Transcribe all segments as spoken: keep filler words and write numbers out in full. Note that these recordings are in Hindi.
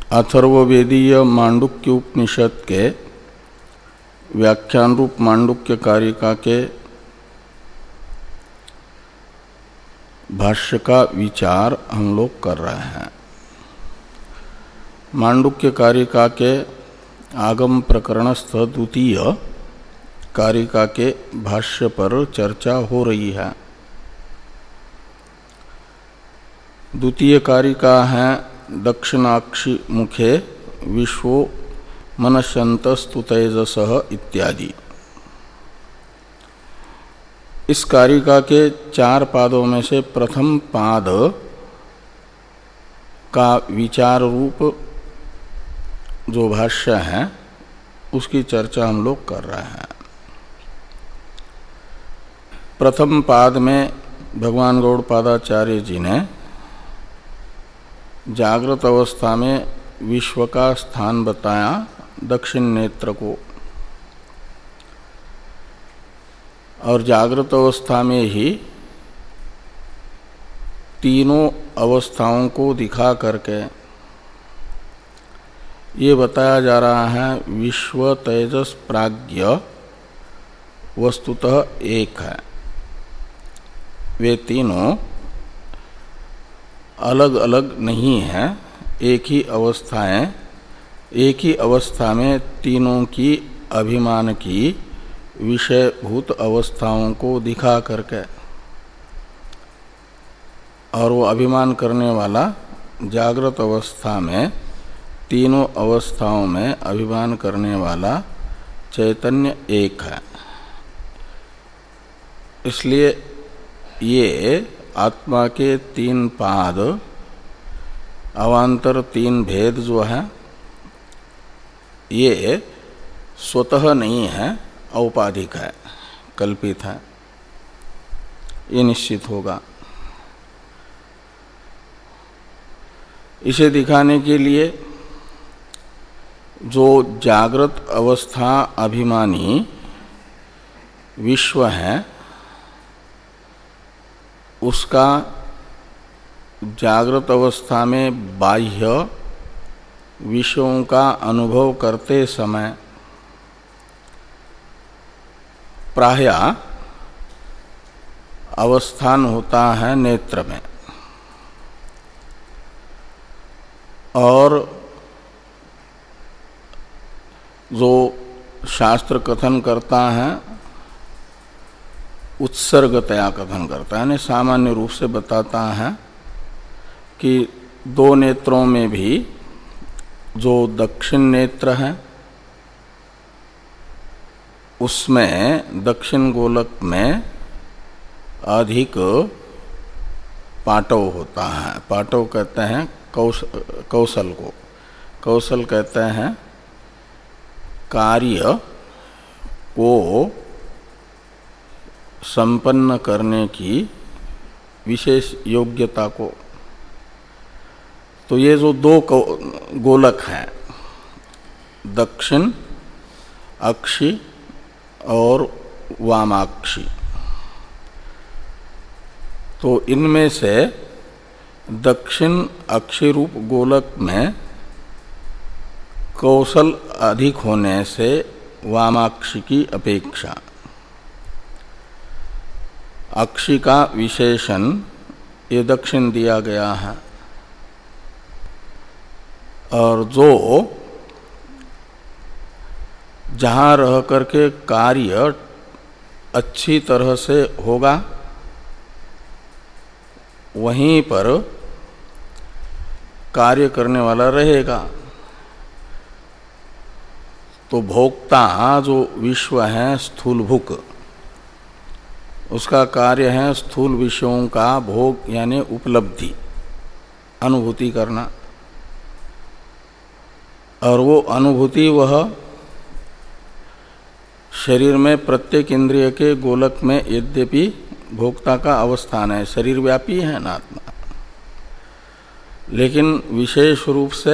अथर्ववेदीय मांडुक्य उपनिषद के व्याख्यान रूप मांडुक्य कारिका के भाष्य का विचार हम लोग कर रहे हैं। मांडुक्य कारिका के आगम प्रकरणस्थ द्वितीय कारिका के भाष्य पर चर्चा हो रही है। द्वितीय कारिका है दक्षिणाक्षी मुखे विश्वो मनश्यन्तस्तु तेजसः इत्यादि। इस कारिका के चार पादों में से प्रथम पाद का विचार रूप जो भाष्य है उसकी चर्चा हम लोग कर रहे हैं। प्रथम पाद में भगवान गौड़पादाचार्य जी ने जागृत अवस्था में विश्व का स्थान बताया दक्षिण नेत्र को, और जागृत अवस्था में ही तीनों अवस्थाओं को दिखा करके ये बताया जा रहा है विश्व तेजस प्राज्ञ वस्तुतः एक है। वे तीनों अलग अलग नहीं हैं, एक ही अवस्थाएं, एक ही अवस्था में तीनों की अभिमान की विषयभूत अवस्थाओं को दिखा करके, और वो अभिमान करने वाला जागृत अवस्था में तीनों अवस्थाओं में अभिमान करने वाला चैतन्य एक है। इसलिए ये आत्मा के तीन पाद अवान्तर तीन भेद जो है ये स्वतः नहीं है, औपाधिक है, कल्पित है, ये निश्चित होगा। इसे दिखाने के लिए जो जागृत अवस्था अभिमानी विश्व है उसका जागृत अवस्था में बाह्य विषयों का अनुभव करते समय प्रायः अवस्थान होता है नेत्र में, और जो शास्त्र कथन करता है उत्सर्गतया कथन करता है, यानी सामान्य रूप से बताता है कि दो नेत्रों में भी जो दक्षिण नेत्र है उसमें दक्षिण गोलक में अधिक पाटव होता है। पाटव कहते हैं कौश, कौशल को, कौशल कहते हैं कार्य को संपन्न करने की विशेष योग्यता को। तो ये जो दो गोलक हैं दक्षिण अक्षी और वामाक्षी, तो इनमें से दक्षिण अक्षी रूप गोलक में कौशल अधिक होने से वामाक्षी की अपेक्षा अक्षी का विशेषण ये दक्षिण दिया गया है, और जो जहाँ रह करके कार्य अच्छी तरह से होगा वहीं पर कार्य करने वाला रहेगा। तो भोक्ता जो विश्व है स्थूलभुक, उसका कार्य है स्थूल विषयों का भोग यानी उपलब्धि, अनुभूति करना, और वो अनुभूति वह शरीर में प्रत्येक इंद्रिय के गोलक में यद्यपि भोक्ता का अवस्थान है, शरीर व्यापी है ना आत्मा, लेकिन विशेष रूप से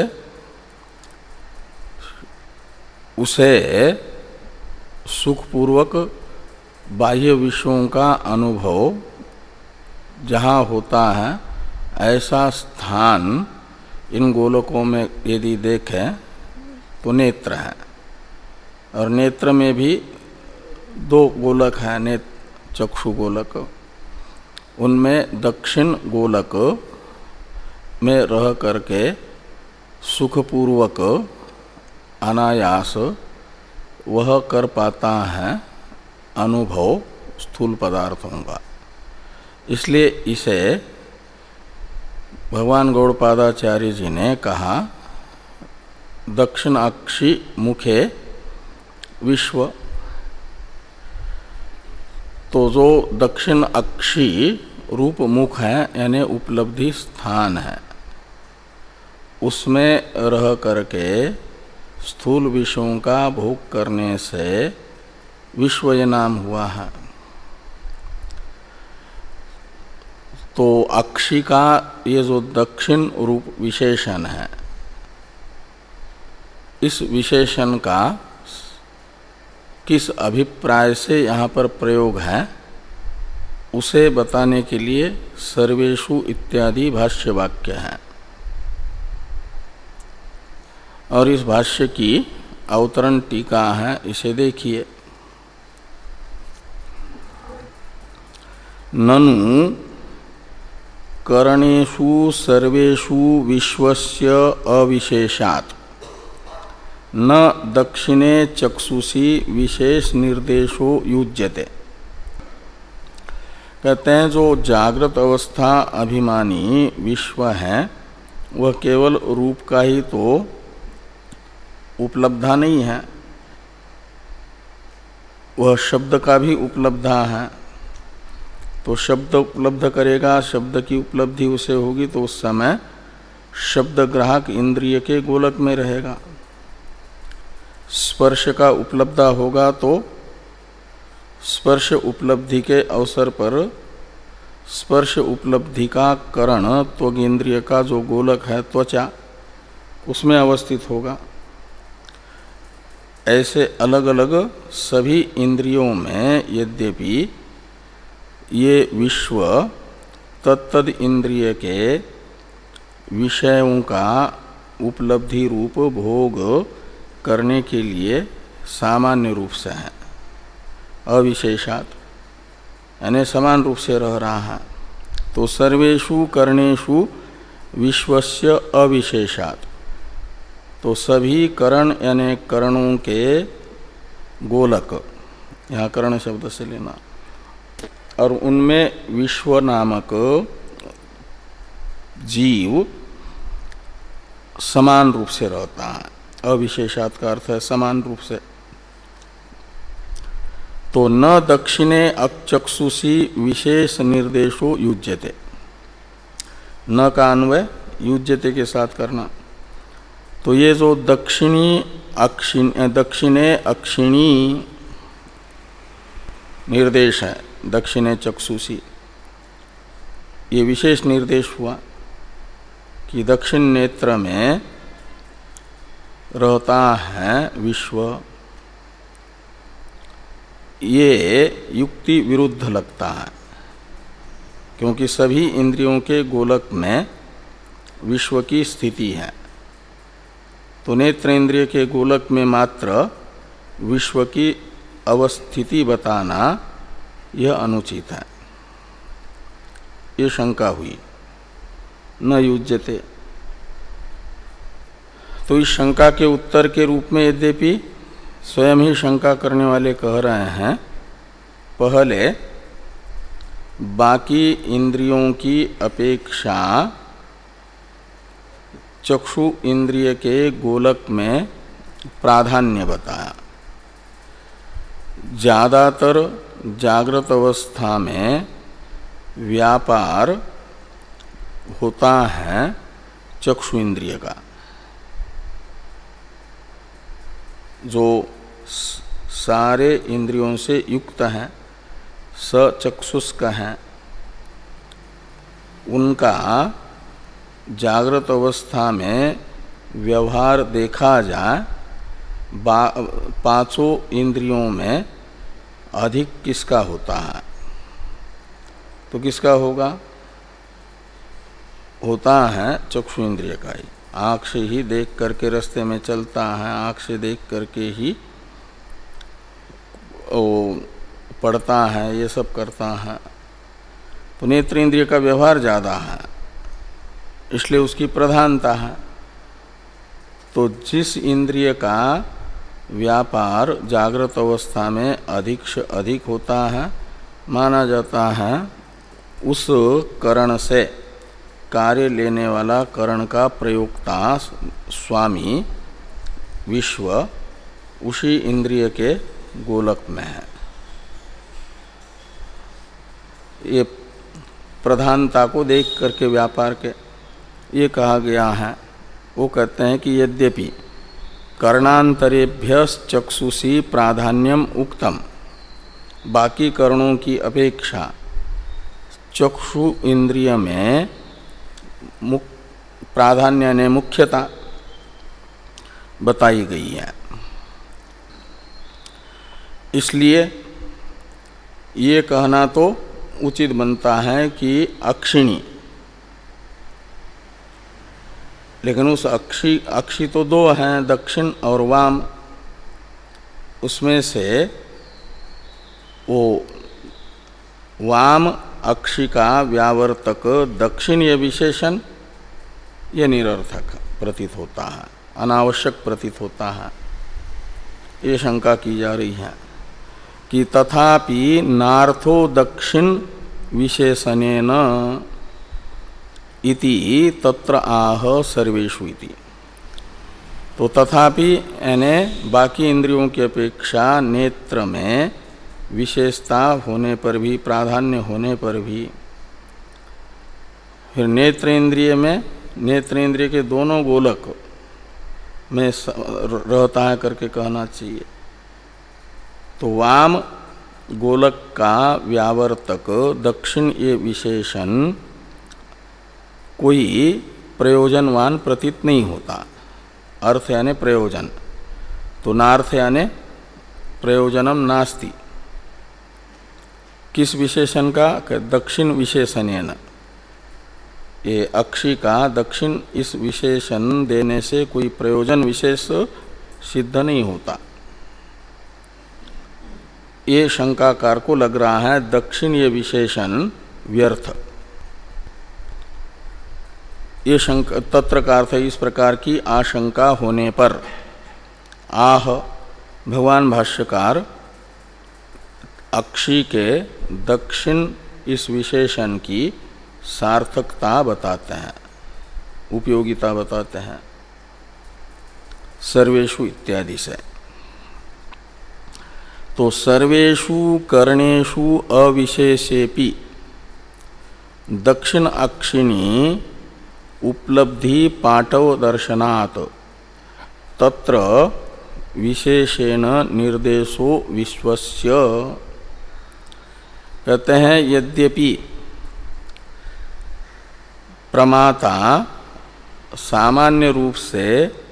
उसे सुखपूर्वक बाह्य विषयों का अनुभव जहाँ होता है ऐसा स्थान इन गोलकों में यदि देखें तो नेत्र है, और नेत्र में भी दो गोलक हैं, नेत्र चक्षु गोलक। उनमें दक्षिण गोलक में रह करके सुखपूर्वक अनायास वह कर पाता है अनुभव स्थूल पदार्थों का। इसलिए इसे भगवान गौड़पादाचार्य जी ने कहा दक्षिणाक्षी मुखे विश्व। तो जो दक्षिण अक्षी रूप मुख है यानी उपलब्धि स्थान है, उसमें रह करके स्थूल विषयों का भोग करने से विश्व ये नाम हुआ है। तो अक्षी का ये जो दक्षिण रूप विशेषण है, इस विशेषण का किस अभिप्राय से यहाँ पर प्रयोग है उसे बताने के लिए सर्वेषु इत्यादि भाष्य वाक्य हैं। और इस भाष्य की अवतरण टीका है, इसे देखिए। ननु करणेषु सर्वेषु विश्वस्य अविशेषात् न दक्षिणे चक्षुषी विशेष निर्देशो युज्यते। कहते हैं जो जागृत अवस्था अभिमानी विश्व है वह केवल रूप का ही तो उपलब्धा नहीं है, वह शब्द का भी उपलब्धा है। तो शब्द उपलब्ध करेगा, शब्द की उपलब्धि उसे होगी तो उस समय शब्द ग्राहक इंद्रिय के गोलक में रहेगा। स्पर्श का उपलब्धा होगा तो स्पर्श उपलब्धि के अवसर पर स्पर्श उपलब्धि का करण त्वगिंद्रिय का जो गोलक है त्वचा, उसमें अवस्थित होगा। ऐसे अलग अलग सभी इंद्रियों में यद्यपि ये विश्व तत्तद इंद्रिय के विषयों का उपलब्धि रूप भोग करने के लिए सामान्य रूप से है, अविशेषात यानी समान रूप से रह रहा है। तो सर्वेषु कर्णेषु विश्वस्य अविशेषात, तो सभी करण यानी करणों के गोलक, यहाँ कर्ण शब्द से लेना, और उनमें विश्व नामक जीव समान रूप से रहता है। अविशेषात का अर्थ है समान रूप से। तो न दक्षिणे अचक्षुषी विशेष निर्देशो युज्यते, न का अन्वय युज्यते के साथ करना। तो ये जो दक्षिणी अक्षिण दक्षिणे अक्षिणी निर्देश है, दक्षिणे चक्षुषी, ये विशेष निर्देश हुआ कि दक्षिण नेत्र में रहता है विश्व। ये युक्ति विरुद्ध लगता है, क्योंकि सभी इंद्रियों के गोलक में विश्व की स्थिति है। तो नेत्र इंद्रिय के गोलक में मात्र विश्व की अवस्थिति बताना यह अनुचित है, ये शंका हुई। न युज्यते, तो इस शंका के उत्तर के रूप में यद्यपि स्वयं ही शंका करने वाले कह रहे हैं, पहले बाकी इंद्रियों की अपेक्षा चक्षु इंद्रिय के गोलक में प्राधान्य बताया। ज़्यादातर जागृत अवस्था में व्यापार होता है चक्षु इंद्रिय का, जो सारे इंद्रियों से युक्त हैं, सचक्षुष्क हैं, उनका जागृत अवस्था में व्यवहार देखा जाए पांचों इंद्रियों में अधिक किसका होता है, तो किसका होगा, होता है चक्षु इंद्रिय का ही। आँख से ही देख करके रास्ते में चलता है, आँख से देख करके ही वो पढ़ता है, ये सब करता है, तो नेत्र इंद्रिय का व्यवहार ज़्यादा है, इसलिए उसकी प्रधानता है। तो जिस इंद्रिय का व्यापार जागृत अवस्था में अधिक से अधिक होता है, माना जाता है उस करण से कार्य लेने वाला करण का प्रयोक्ता स्वामी विश्व उसी इंद्रिय के गोलक में है। ये प्रधानता को देख करके व्यापार के ये कहा गया है। वो कहते हैं कि यद्यपि कर्णांतरेभ्य चक्षुषी प्राधान्यम उक्तम, बाकी कर्णों की अपेक्षा चक्षु इंद्रिय में मुख प्राधान्य ने मुख्यता बताई गई है। इसलिए ये कहना तो उचित बनता है कि अक्षिणी, लेकिन उस अक्षी अक्षी तो दो हैं, दक्षिण और वाम, उसमें से वो वाम अक्षी का व्यावर्तक दक्षिण ये विशेषण ये निरर्थक प्रतीत होता है, अनावश्यक प्रतीत होता है। ये शंका की जा रही है कि तथापि नार्थो दक्षिण विशेषणेन इति तत्र आह सर्वेषु इति। तो तथापि यानी बाकी इंद्रियों की अपेक्षा नेत्र में विशेषता होने पर भी, प्राधान्य होने पर भी, फिर नेत्र इंद्रिय में, नेत्र इंद्रिय के दोनों गोलक में रहता है करके कहना चाहिए। तो वाम गोलक का व्यावर्तक दक्षिण ये विशेषण कोई प्रयोजनवान प्रतीत नहीं होता। अर्थ यानी प्रयोजन, तो नार्थ यानी प्रयोजनम नास्ति। किस विशेषण का? दक्षिण विशेषणेन। ये अक्षी का दक्षिण इस विशेषण देने से कोई प्रयोजन विशेष सिद्ध नहीं होता। ये शंकाकार को लग रहा है दक्षिण ये विशेषण व्यर्थ। ये शंका तत्र का अर्थ इस प्रकार की आशंका होने पर आह भगवान भाष्यकार अक्षी के दक्षिण इस विशेषण की सार्थकता बताते हैं, उपयोगिता बताते हैं सर्वेषु इत्यादि से। तो सर्वेषु कर्णेषु अविशेषेपि दक्षिण अक्षिणी उपलब्धि पाटव दर्शनात् तत्र विशेषेण निर्देशो विश्वस्य। कहते हैं यद्यपि प्रमाता सामान्य रूप से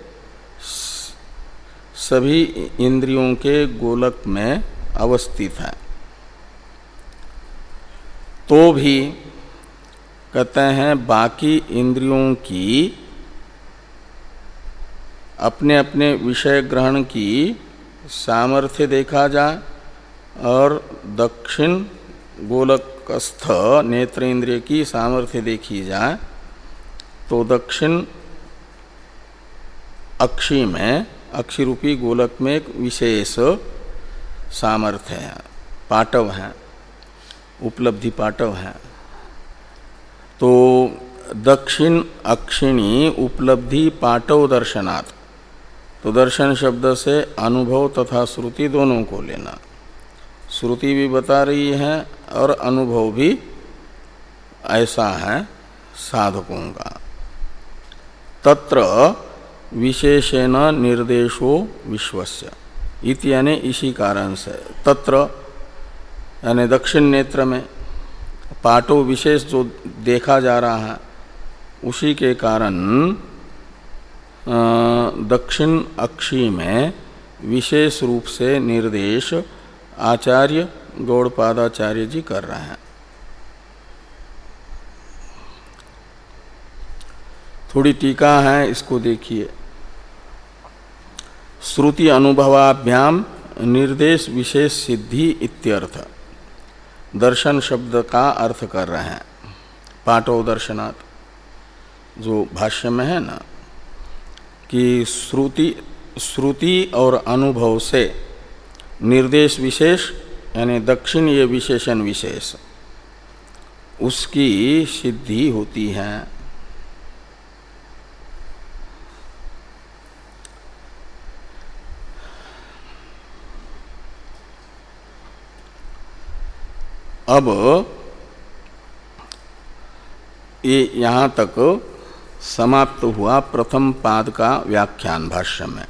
सभी इंद्रियों के गोलक में अवस्थित है, तो भी कहते हैं बाकी इंद्रियों की अपने अपने विषय ग्रहण की सामर्थ्य देखा जाए और दक्षिण गोलकस्थ नेत्र इंद्रिय की सामर्थ्य देखी जाए, तो दक्षिण अक्षी में, अक्षी रूपी गोलक में एक विशेष सामर्थ्य है, पाटव है, उपलब्धि पाटव है। तो दक्षिण अक्षिणी उपलब्धि पाटव दर्शनात्, तो दर्शन शब्द से अनुभव तथा श्रुति दोनों को लेना। श्रुति भी बता रही है और अनुभव भी ऐसा है साधकों का। तत्र विशेषेण निर्देशो विश्वस्य इति, यानी इसी कारण से तत्र यानी दक्षिण नेत्र में पाटो विशेष जो देखा जा रहा है, उसी के कारण दक्षिण अक्षी में विशेष रूप से निर्देश आचार्य गौड़पादाचार्य जी कर रहे हैं। थोड़ी टीका है, इसको देखिए। श्रुति अनुभवाभ्याम निर्देश विशेष सिद्धि इत्यर्थ, दर्शन शब्द का अर्थ कर रहे हैं। पाठो दर्शनात् जो भाष्य में है ना, कि श्रुति श्रुति और अनुभव से निर्देश विशेष यानी दक्षिण ये विशेषण विशेष उसकी सिद्धि होती है। अब ये यहाँ तक समाप्त हुआ प्रथम पाद का व्याख्यान भाष्य में।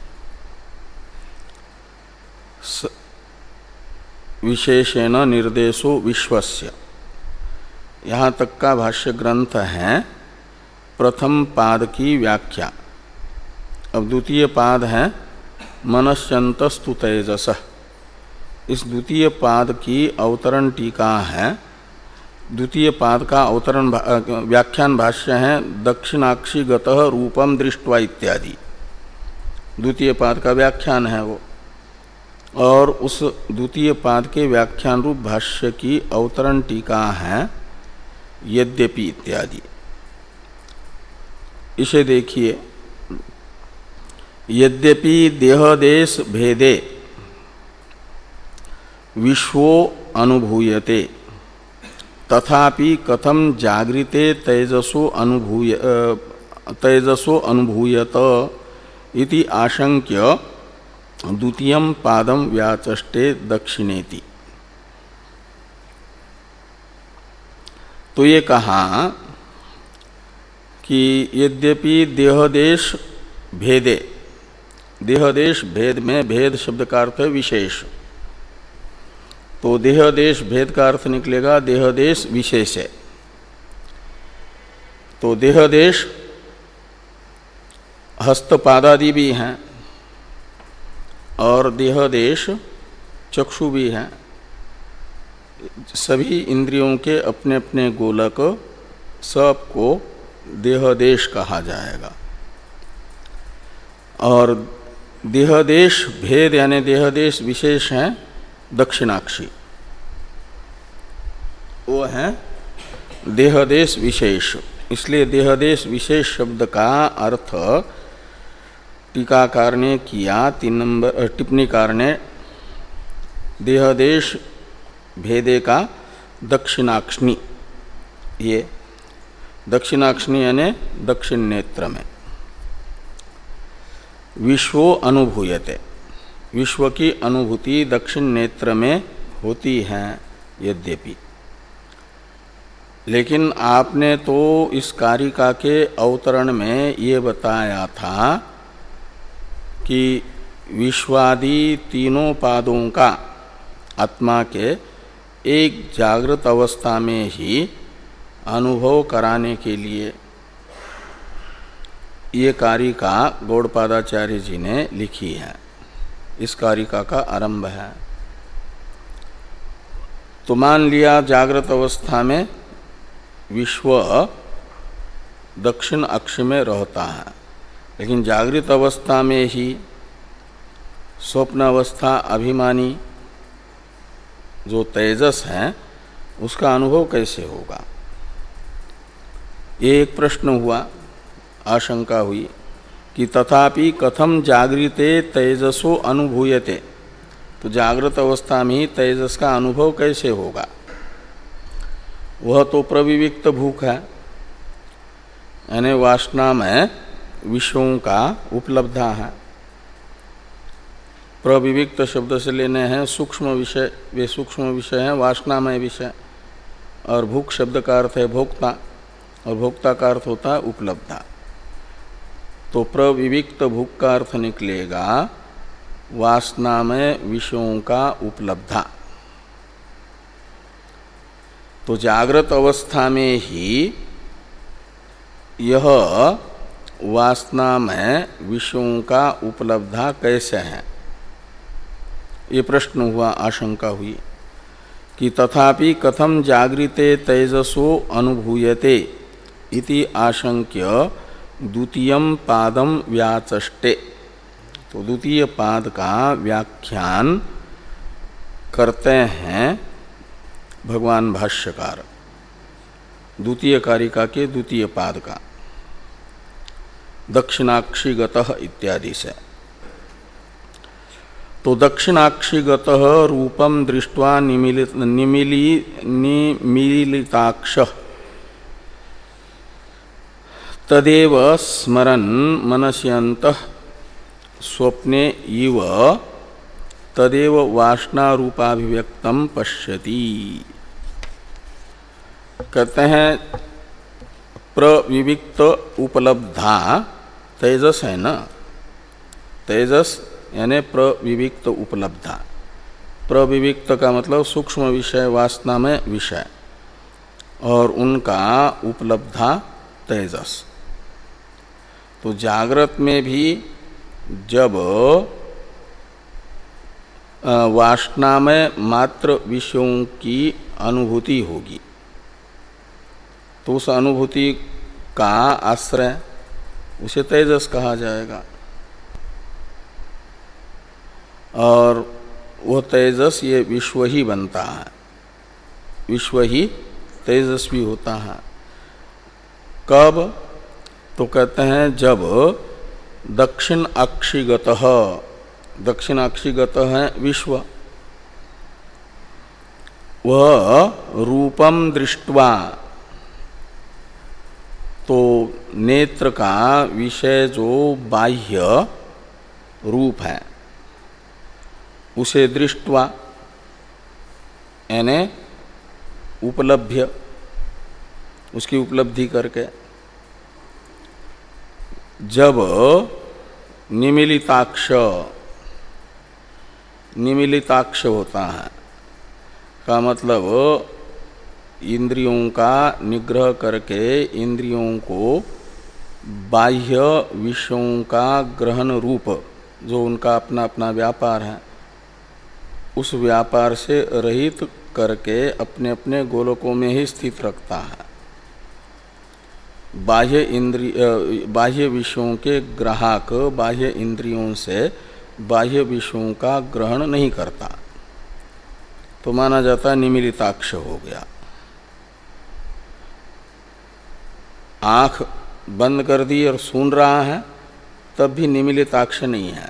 विशेषेण निर्देशो विश्वस्य, यहाँ तक का भाष्य ग्रंथ है प्रथम पाद की व्याख्या। अब द्वितीय पाद है मनश्चंतस्तु तेजसः। इस द्वितीय पाद की अवतरण टीका है। द्वितीय पाद का अवतरण व्याख्यान भाष्य है दक्षिणाक्षी गतः रूपम दृष्ट्वा इत्यादि। द्वितीय पाद का व्याख्यान है वो, और उस द्वितीय पाद के व्याख्यान रूप भाष्य की अवतरण टीका है यद्यपि इत्यादि। इसे देखिए, यद्यपि देहदेश भेदे विश्वो अनुभूयते तथापि कथम जागृते तेजसो अनुभूय तेजसो अनुभूयत इति आशंक्य द्वितीयं पादम व्याचष्टे दक्षिणेति। तो ये कहा कि यद्यपि देहदेश भेदे, देहदेश भेद में भेद शब्द का अर्थ है विशेष, तो देहदेश भेद का अर्थ निकलेगा देहदेश विशेष है। तो देहदेश हस्तपादादि भी हैं और देहदेश चक्षु भी हैं। सभी इंद्रियों के अपने अपने गोलक सबको देहदेश कहा जाएगा। और देहदेश भेद यानी देहदेश विशेष हैं दक्षिणाक्षी, वो है देहदेश विशेष। इसलिए देहदेश विशेष शब्द का अर्थ टीकाकार ने किया, तीन नंबर टिप्पणीकार ने देहदेश भेदे का दक्षिणाक्षिणी, ये दक्षिणाक्षिणी यानी दक्षिण नेत्र में विश्वो अनुभूयते, विश्व की अनुभूति दक्षिण नेत्र में होती है यद्यपि। लेकिन आपने तो इस कारिका के अवतरण में ये बताया था कि विश्वादि तीनों पादों का आत्मा के एक जागृत अवस्था में ही अनुभव कराने के लिए ये कारिका गौड़पादाचार्य जी ने लिखी है। इस कारिका का आरंभ है। तो मान लिया जागृत अवस्था में विश्व दक्षिण अक्ष में रहता है, लेकिन जागृत अवस्था में ही स्वप्न अवस्था अभिमानी जो तेजस है उसका अनुभव कैसे होगा, ये एक प्रश्न हुआ, आशंका हुई कि तथापि कथम जागृते तेजसो अनुभूयते, तो जागृत अवस्था में ही तेजस का अनुभव कैसे होगा। वह तो प्रविविक्त भूख है, यानी वासना में विषयों का उपलब्धा है। प्रविविक्त शब्द से लेने हैं सूक्ष्म विषय, वे सूक्ष्म विषय हैं वासनामय विषय, और भूख शब्द का अर्थ है भोक्ता, और भोक्ता का अर्थ होता है उपलब्धा। तो प्रविविक्त भूख का अर्थ निकलेगा वासनामय विषयों का उपलब्धा। तो जागृत अवस्था में ही यह वासनामय विषयों का उपलब्धा कैसे है, ये प्रश्न हुआ, आशंका हुई कि तथापि कथम जागृते तेजसो अनुभूयते इति आशंक्य द्वितीयम पादम व्याचष्टे, तो द्वितीय पाद का व्याख्यान करते हैं भगवान भाष्यकार द्वितीय कारिका के द्वितीय पाद का, दक्षिणाक्षिगतः इत्यादि से। तो दक्षिणाक्षिगतः रूपम दृष्ट्वा निमिलित निमिली निमीलिताक्ष तदेव स्मरन् मनस्यन्तः स्वप्ने इव तदेव वासनारूपाभिव्यक्तम पश्यति। कहते हैं प्रविविक्त उपलब्धा तेजस है ना, तेजस यानी प्रविविक्त उपलब्धा। प्रविविक्त का मतलब सूक्ष्म विषय वासना में विषय, और उनका उपलब्धा तेजस। तो जागृत में भी जब वासना में मात्र विषयों की अनुभूति होगी तो उस अनुभूति का आश्रय उसे तेजस कहा जाएगा, और वो तेजस ये विश्व ही बनता है, विश्व ही तेजस्वी होता है। कब? तो कहते हैं जब दक्षिण अक्षिगतः, दक्षिण अक्षिगतः है विश्व, वह रूपम दृष्ट्वा, तो नेत्र का विषय जो बाह्य रूप है उसे दृष्ट्वा यानी उपलब्ध्य, उसकी उपलब्धि करके, जब निमिलिताक्ष, निमिलिताक्ष होता है का मतलब इंद्रियों का निग्रह करके इंद्रियों को बाह्य विषयों का ग्रहण रूप जो उनका अपना अपना व्यापार है उस व्यापार से रहित करके अपने अपने गोलकों में ही स्थित रखता है। बाह्य इंद्रिय, बाह्य विषयों के ग्राहक बाह्य इंद्रियों से बाह्य विषयों का ग्रहण नहीं करता, तो माना जाता है निमिलिताक्ष हो गया। आंख बंद कर दी और सुन रहा है तब भी निमिलिताक्ष नहीं है,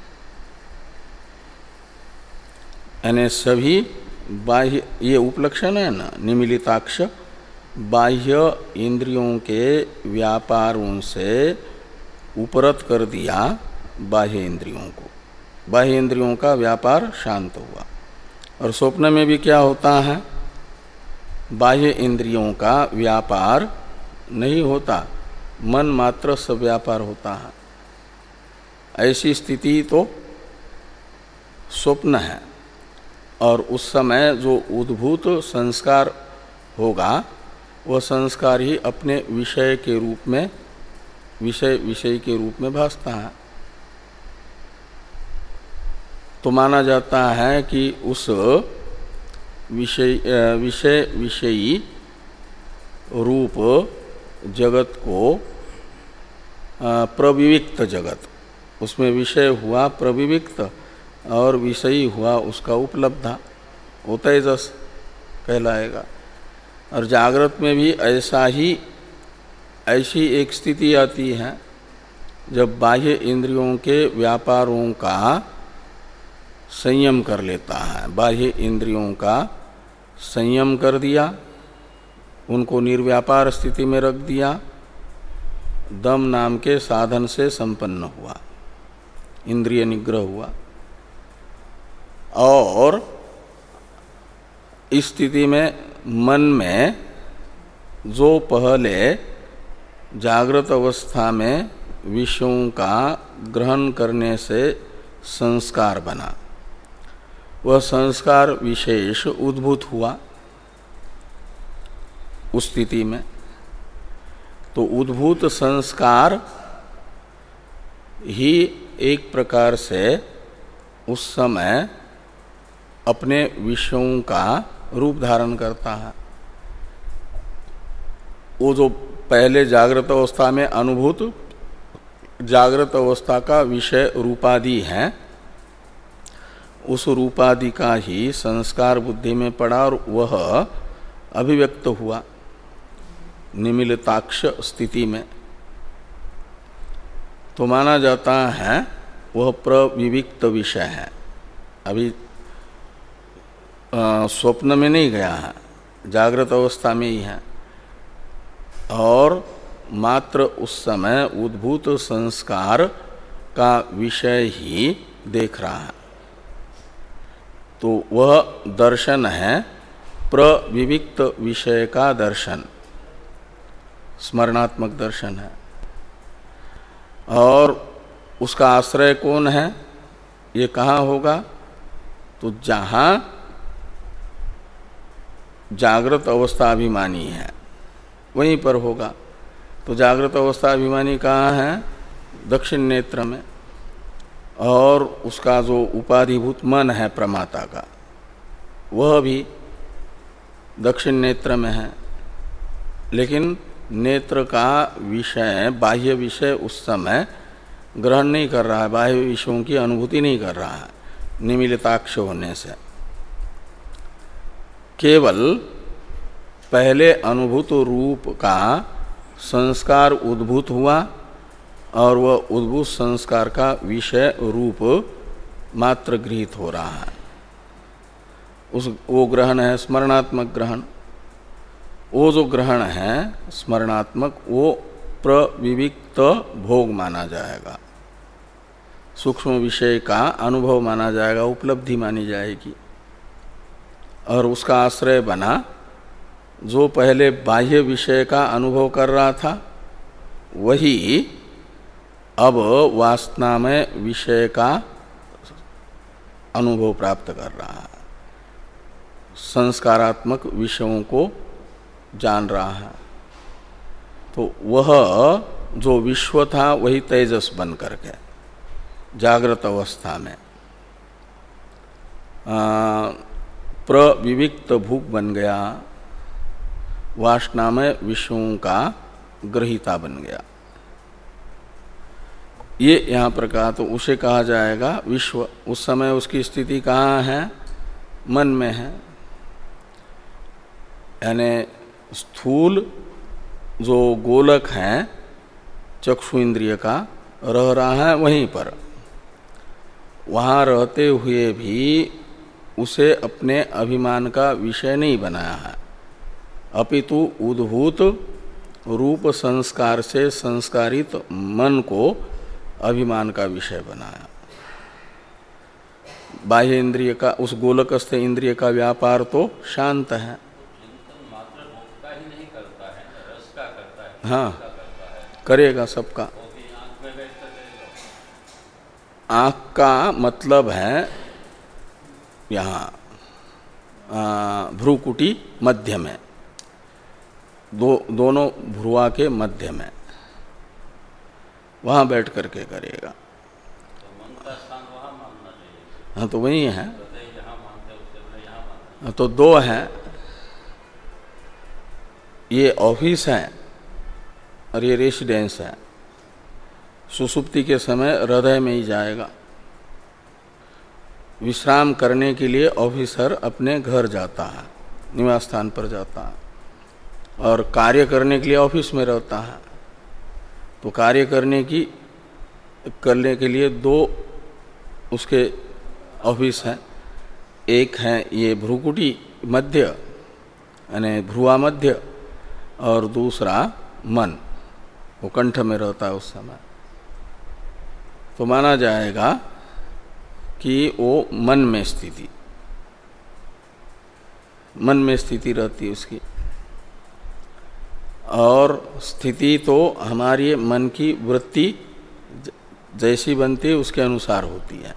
यानी सभी बाह्य, ये उपलक्षण है ना निमिलिताक्ष, बाह्य इंद्रियों के व्यापारों से उपरत कर दिया बाह्य इंद्रियों को, बाह्य इंद्रियों का व्यापार शांत हुआ। और स्वप्न में भी क्या होता है, बाह्य इंद्रियों का व्यापार नहीं होता, मन मात्र से व्यापार होता है। ऐसी स्थिति तो स्वप्न है, और उस समय जो उद्भूत संस्कार होगा वह संस्कार ही अपने विषय के रूप में, विषय विषय के रूप में भासता है। तो माना जाता है कि उस विषय विषय विषयी रूप जगत को प्रविविक्त जगत, उसमें विषय हुआ प्रविविक्त और विषयी हुआ उसका उपलब्धा, वो तेजस कहलाएगा। और जागृत में भी ऐसा ही, ऐसी एक स्थिति आती है जब बाह्य इंद्रियों के व्यापारों का संयम कर लेता है, बाह्य इंद्रियों का संयम कर दिया, उनको निर्व्यापार स्थिति में रख दिया, दम नाम के साधन से संपन्न हुआ, इंद्रिय निग्रह हुआ। और इस स्थिति में मन में जो पहले जागृत अवस्था में विषयों का ग्रहण करने से संस्कार बना, वह संस्कार विशेष उद्भूत हुआ उस स्थिति में। तो उद्भूत संस्कार ही एक प्रकार से उस समय अपने विषयों का रूप धारण करता है। वो जो पहले जागृत अवस्था में अनुभूत जागृत अवस्था का विषय रूपादि है, उस रूपादि का ही संस्कार बुद्धि में पड़ा और वह अभिव्यक्त हुआ निमिलिताक्ष स्थिति में, तो माना जाता है वह प्रविविक्त विषय है। अभी स्वप्न में नहीं गया है, जागृत अवस्था में ही है और मात्र उस समय उद्भूत संस्कार का विषय ही देख रहा है, तो वह दर्शन है प्रविविक्त विषय का दर्शन, स्मरणात्मक दर्शन है। और उसका आश्रय कौन है, ये कहाँ होगा, तो जहाँ जागृत अवस्था अभिमानी है वहीं पर होगा। तो जागृत अवस्था अभिमानी कहाँ है, दक्षिण नेत्र में, और उसका जो उपाधिभूत मन है प्रमाता का वह भी दक्षिण नेत्र में है, लेकिन नेत्र का विषय बाह्य विषय उस समय ग्रहण नहीं कर रहा है, बाह्य विषयों की अनुभूति नहीं कर रहा है निमिलिताक्ष होने से। केवल पहले अनुभूत रूप का संस्कार उद्भूत हुआ और वह उद्भूत संस्कार का विषय रूप मात्र गृहीत हो रहा है, उस वो ग्रहण है स्मरणात्मक ग्रहण। वो जो ग्रहण है स्मरणात्मक वो प्रविविक्त भोग माना जाएगा, सूक्ष्म विषय का अनुभव माना जाएगा, उपलब्धि मानी जाएगी। और उसका आश्रय बना जो पहले बाह्य विषय का अनुभव कर रहा था वही अब वासना में विषय का अनुभव प्राप्त कर रहा है, संस्कारात्मक विषयों को जान रहा है। तो वह जो विश्व था वही तेजस बन करके जागृत अवस्था में प्रविविक्त भूख बन गया, वासना में विषयों का ग्रहीता बन गया। ये यहाँ पर कहा, तो उसे कहा जाएगा विश्व। उस समय उसकी स्थिति कहाँ है, मन में है, यानी स्थूल जो गोलक है चक्षु इंद्रिय का रह रहा है वहीं पर, वहाँ रहते हुए भी उसे अपने अभिमान का विषय नहीं बनाया है, अपितु उद्भूत रूप संस्कार से संस्कारित मन को अभिमान का विषय बनाया। बाह्य इंद्रिय का, उस गोलकस्थ इंद्रिय का व्यापार तो शांत है, हाँ करेगा सबका। आँख का मतलब है यहाँ भ्रूकुटी मध्य में, दो दोनों भ्रुआ के मध्य में, वहाँ बैठ करके करेगा। हाँ तो वही है, तो दो हैं, ये ऑफिस है और ये रेसिडेंस है। सुसुप्ति के समय हृदय में ही जाएगा, विश्राम करने के लिए ऑफिसर अपने घर जाता है, निवास स्थान पर जाता है, और कार्य करने के लिए ऑफिस में रहता है। तो कार्य करने की करने के लिए दो उसके ऑफिस हैं, एक है ये भ्रूकुटी मध्य यानी भ्रुआ मध्य, और दूसरा मन, वो कंठ में रहता है उस समय। तो माना जाएगा कि वो मन में स्थिति मन में स्थिति रहती है उसकी, और स्थिति तो हमारी मन की वृत्ति जैसी बनती है उसके अनुसार होती है।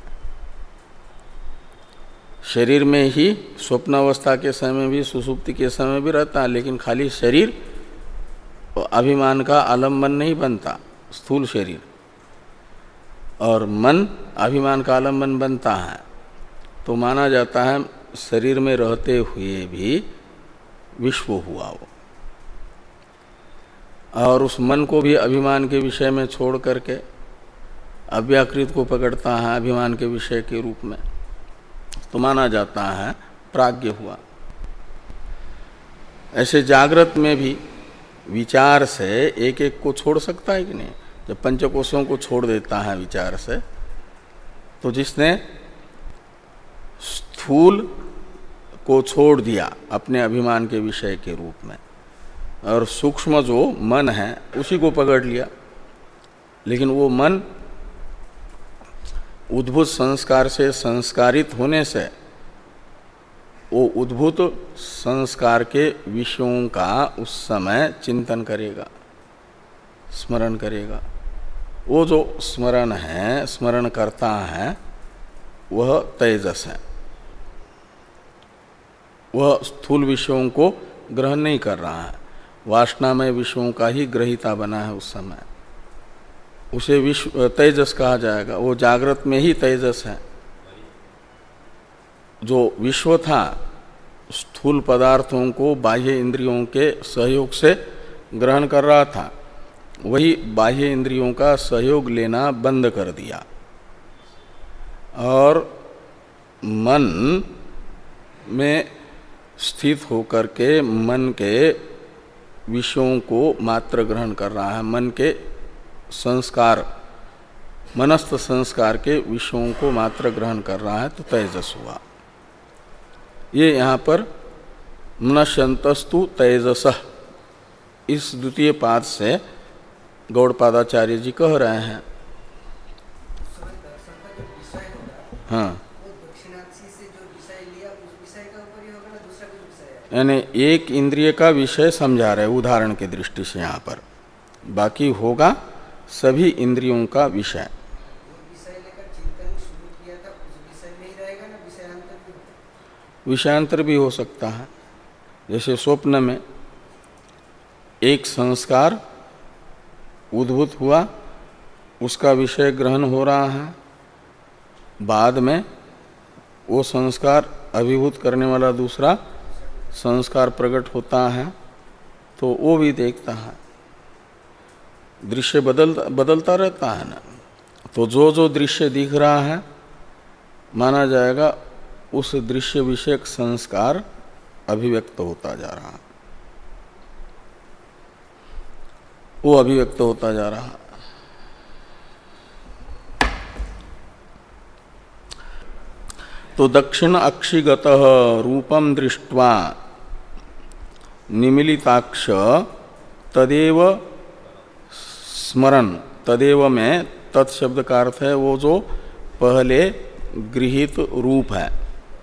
शरीर में ही स्वप्न अवस्था के समय भी सुसुप्ति के समय भी रहता है, लेकिन खाली शरीर अभिमान का आलम्बन नहीं बनता, स्थूल शरीर, और मन अभिमान का आलम्बन बनता है। तो माना जाता है शरीर में रहते हुए भी विश्व हुआ वो। और उस मन को भी अभिमान के विषय में छोड़ करके अव्याकृत को पकड़ता है अभिमान के विषय के रूप में, तो माना जाता है प्राज्ञ हुआ। ऐसे जागृत में भी विचार से एक एक को छोड़ सकता है कि नहीं? जब पंचकोशों को छोड़ देता है विचार से, तो जिसने स्थूल को छोड़ दिया अपने अभिमान के विषय के रूप में और सूक्ष्म जो मन है उसी को पकड़ लिया, लेकिन वो मन उद्भूत संस्कार से संस्कारित होने से वो उद्भूत संस्कार के विषयों का उस समय चिंतन करेगा, स्मरण करेगा। वो जो स्मरण है, स्मरण करता है, वह तेजस है। वह स्थूल विषयों को ग्रहण नहीं कर रहा है, वासनामय विषयों का ही ग्रहीता बना है उस समय, उसे विश्व तेजस कहा जाएगा। वो जागृत में ही तेजस है। जो विश्व था स्थूल पदार्थों को बाह्य इंद्रियों के सहयोग से ग्रहण कर रहा था, वही बाह्य इंद्रियों का सहयोग लेना बंद कर दिया और मन में स्थित होकर के मन के विषयों को मात्र ग्रहण कर रहा है। मन के संस्कार, मनस्थ संस्कार के विषयों को मात्र ग्रहण कर रहा है, तो तेजस हुआ। ये यहाँ पर मनश्यंतस्तु तेजसः इस द्वितीय पाद से गौड़पादाचार्य जी कह रहे हैं। हाँ, यानी एक इंद्रिय का विषय समझा रहे उदाहरण की दृष्टि से यहाँ पर, बाकी होगा सभी इंद्रियों का विषय। विषयांतर भी हो सकता है। जैसे स्वप्न में एक संस्कार उद्भूत हुआ, उसका विषय ग्रहण हो रहा है, बाद में वो संस्कार अभिभूत करने वाला दूसरा संस्कार प्रकट होता है, तो वो भी देखता है। दृश्य बदल बदलता रहता है ना, तो जो जो दृश्य दिख रहा है माना जाएगा उस दृश्य विषयक संस्कार अभिव्यक्त होता जा रहा है, वो अभिव्यक्त होता जा रहा है। तो दक्षिण अक्षिगत रूपम दृष्ट्वा निमिलिताक्ष तदेव स्मरण, तदेव में तत्शब्द का अर्थ है वो जो पहले गृहीत रूप है।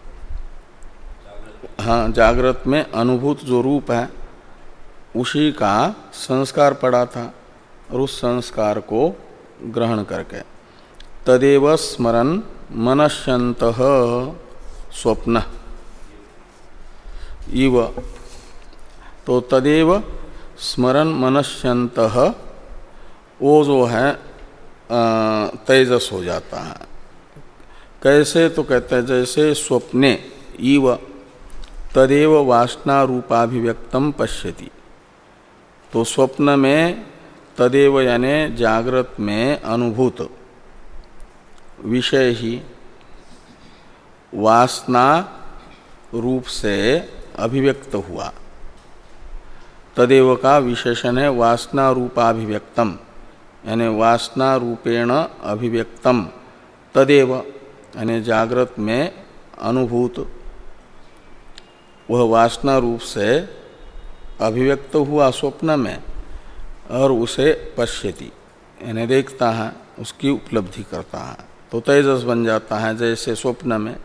हाँ, जागृत में अनुभूत जो रूप है उसी का संस्कार पड़ा था, और उस संस्कार को ग्रहण करके तदेव स्मरण मनश्यन्तः स्वप्न इव, तो तदेव स्मरण मनश्यन्तः वो जो है तेजस हो जाता है। कैसे? तो कहते हैं जैसे स्वप्ने इव तदेव वासना रूपाभिव्यक्तम पश्यति, तो स्वप्न में तदेव यानी जागृत में अनुभूत विषय ही वासना रूप से अभिव्यक्त हुआ। तदेव का विशेषण है वासना रूपाभिव्यक्तम, यानी वासना रूपेण अभिव्यक्तम तदेव, यानी जागृत में अनुभूत वह वासना रूप से अभिव्यक्त हुआ स्वप्न में, और उसे पश्यति यानी देखता है, उसकी उपलब्धि करता है, तो तेजस बन जाता है। जैसे स्वप्न में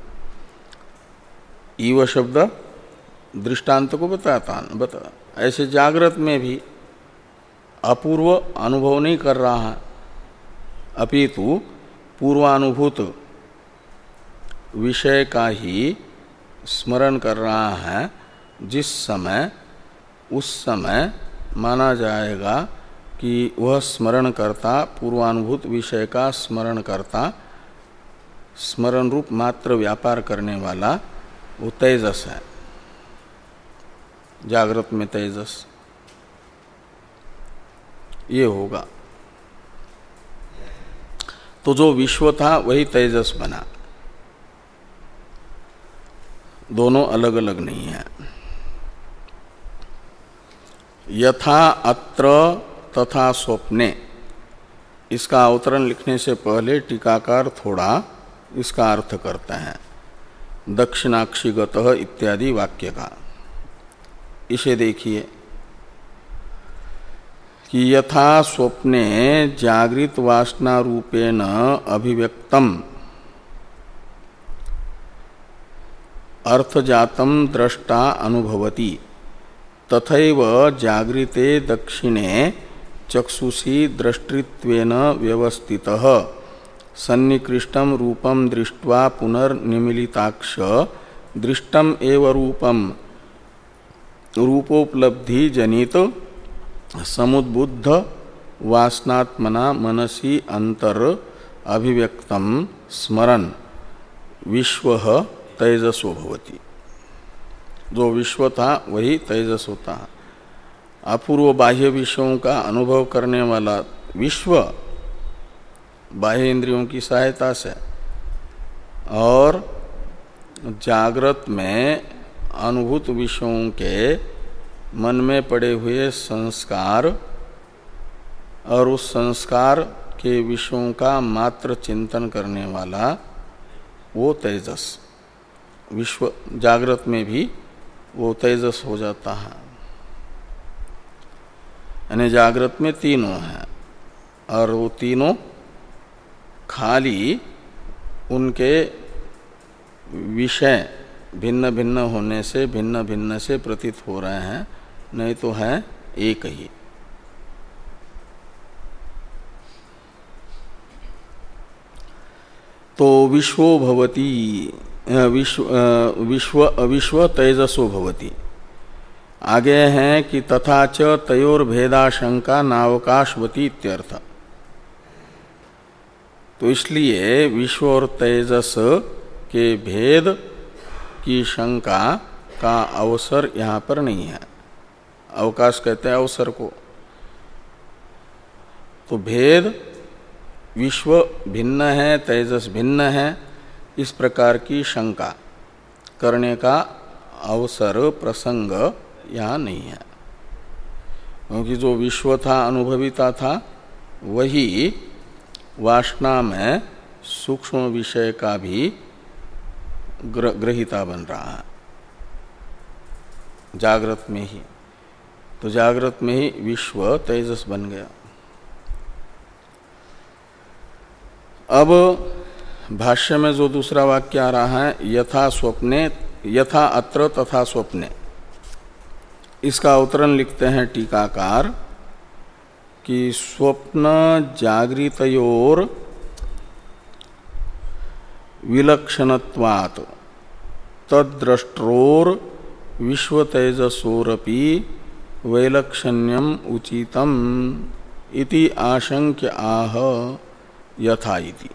ईव शब्द दृष्टांत को बताता बता, ऐसे जागृत में भी अपूर्व अनुभव नहीं कर रहा है, अपितु पूर्वानुभूत विषय का ही स्मरण कर रहा है, जिस समय उस समय माना जाएगा कि वह स्मरण करता, पूर्वानुभूत विषय का स्मरण करता, स्मरण रूप मात्र व्यापार करने वाला वो तेजस है, जागृत में तेजस। ये होगा। तो जो विश्व था वही तेजस बना, दोनों अलग अलग नहीं है। यथा अत्र तथा स्वप्ने, इसका अवतरण लिखने से पहले टीकाकार थोड़ा इसका अर्थ करते हैं, दक्षिणाक्षिगतः इत्यादि वाक्य का। इसे देखिए कि यथा स्वप्ने जागृत वासना रूपेण अभिव्यक्तम अर्थजातम दृष्टा अनुभवति तथैव जागृते दक्षिणे चक्षुषी दृष्टित्वेन व्यवस्थितः सन्निकृष्टम रूपम दृष्ट्वा पुनर्निमीलिताक्ष दृष्टम एव रूपम रूपोपलब्धि जनित समुद्बुद्ध वासनात्मना मनसी अंतर अभिव्यक्तम स्मरन् विश्वः तेजसो भवति। जो विश्व था वही तेजस होता है। अपूर्व बाह्य विषयों का अनुभव करने वाला विश्व बाह्य इंद्रियों की सहायता से और जागृत में अनुभूत विषयों के मन में पड़े हुए संस्कार और उस संस्कार के विषयों का मात्र चिंतन करने वाला वो तेजस, विश्व जागृत में भी वो तेजस हो जाता है। यानी जागृत में तीनों हैं और वो तीनों खाली उनके विषय भिन्न भिन्न होने से भिन्न भिन्न से प्रतीत हो रहे हैं, नहीं तो है एक ही। तो विश्वो भवति, विश्व विश्व विश्व तेजसो भवति। आगे हैं कि तथा च तयोर भेदाशंका नावकाशवती इत्यर्थ। तो इसलिए विश्व और तेजस के भेद की शंका का अवसर यहाँ पर नहीं है। अवकाश कहते हैं अवसर को। तो भेद विश्व भिन्न है, तेजस भिन्न है, इस प्रकार की शंका करने का अवसर प्रसंग यहाँ नहीं है, क्योंकि जो विश्व था, अनुभविता था, वही वासना में सूक्ष्म विषय का भी ग्रहिता बन रहा है जागृत में ही। तो जागृत में ही विश्व तेजस बन गया। अब भाष्य में जो दूसरा वाक्य आ रहा है, यथा स्वप्ने, यथा अत्र तथा स्वप्ने, इसका अवतरण लिखते हैं टीकाकार कि स्वप्न जागृतयोर विलक्षणत्वात् तद्द्रष्टोर विश्वतेजसोरपि वैलक्षण्यम उचितम इति आशंक्य आह यथा इति।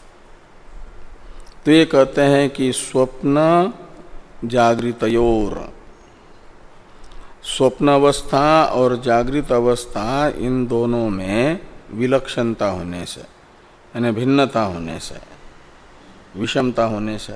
तो ये कहते हैं कि स्वप्न जागृतयोर, स्वप्न अवस्था और जागृत अवस्था, इन दोनों में विलक्षणता होने से, यानी भिन्नता होने से, विषमता होने से,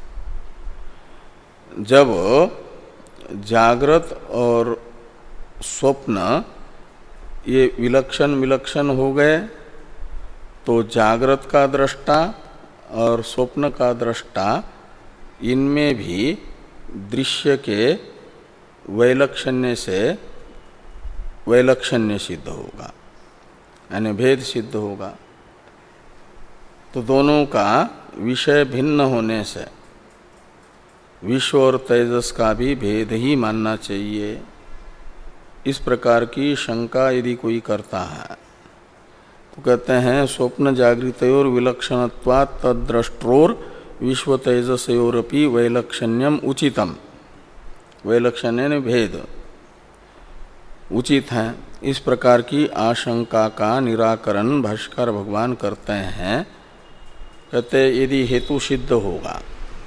जब जागृत और स्वप्न ये विलक्षण विलक्षण हो गए, तो जागृत का दृष्टा और स्वप्न का दृष्टा, इनमें भी दृश्य के वैलक्षण्य से वैलक्षण्य सिद्ध होगा, यानी भेद सिद्ध होगा। तो दोनों का विषय भिन्न होने से विश्व और तेजस का भी भेद ही मानना चाहिए। इस प्रकार की शंका यदि कोई करता है तो कहते हैं स्वप्न जागृतयोर विलक्षणत्वात् तद्द्रष्टोर विश्व तेजसयोरपि वैलक्षण्यम उचितम। वैलक्षण्य ने भेद उचित है। इस प्रकार की आशंका का निराकरण भाष्यकार भगवान करते हैं। कहते यदि हेतु सिद्ध होगा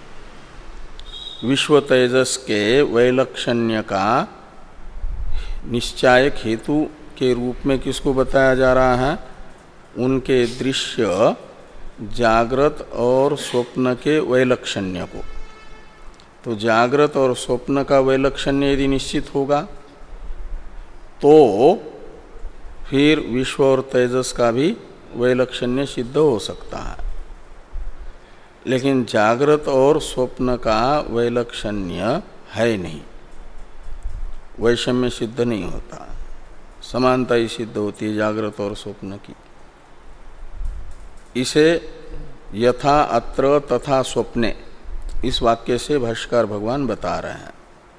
विश्व तेजस के वैलक्षण्य का निश्चायक हेतु के रूप में किसको बताया जा रहा है? उनके दृश्य जागृत और स्वप्न के वैलक्षण्य को। तो जागृत और स्वप्न का वैलक्षण्य यदि निश्चित होगा तो फिर विश्व और तेजस का भी वैलक्षण्य सिद्ध हो सकता है। लेकिन जागृत और स्वप्न का वैलक्षण्य है नहीं, वैषम्य सिद्ध नहीं होता, समानता ही सिद्ध होती है जागृत और स्वप्न की। इसे यथा अत्र तथा स्वप्ने इस वाक्य से भाष्यकार भगवान बता रहे हैं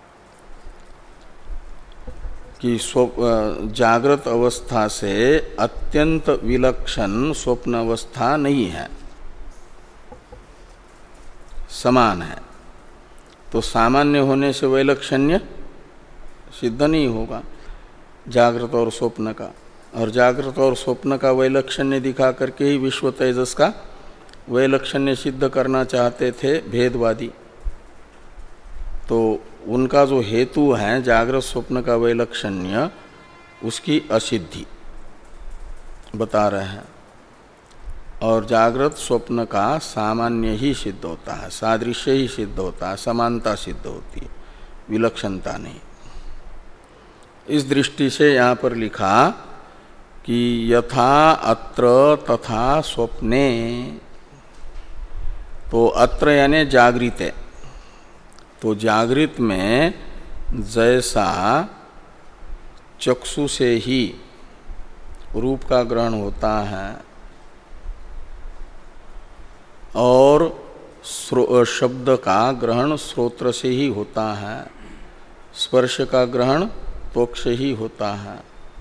कि जागृत अवस्था से अत्यंत विलक्षण स्वप्न अवस्था नहीं है, समान है। तो सामान्य होने से वैलक्षण्य सिद्ध नहीं होगा जागृत और स्वप्न का, और जागृत और स्वप्न का वैलक्षण्य दिखा करके ही विश्व तेजस का वैलक्षण्य सिद्ध करना चाहते थे भेदवादी। तो उनका जो हेतु है जागृत स्वप्न का वैलक्षण्य, उसकी असिद्धि बता रहे हैं, और जागृत स्वप्न का सामान्य ही सिद्ध होता है, सादृश्य ही सिद्ध होता है, समानता सिद्ध होती है, विलक्षणता नहीं। इस दृष्टि से यहाँ पर लिखा कि यथा अत्र तथा स्वप्ने, तो अत्र यानी जागृते, तो जागृत में जैसा चक्षु से ही रूप का ग्रहण होता है और शब्द का ग्रहण श्रोत्र से ही होता है, स्पर्श का ग्रहण त्वक से ही होता है,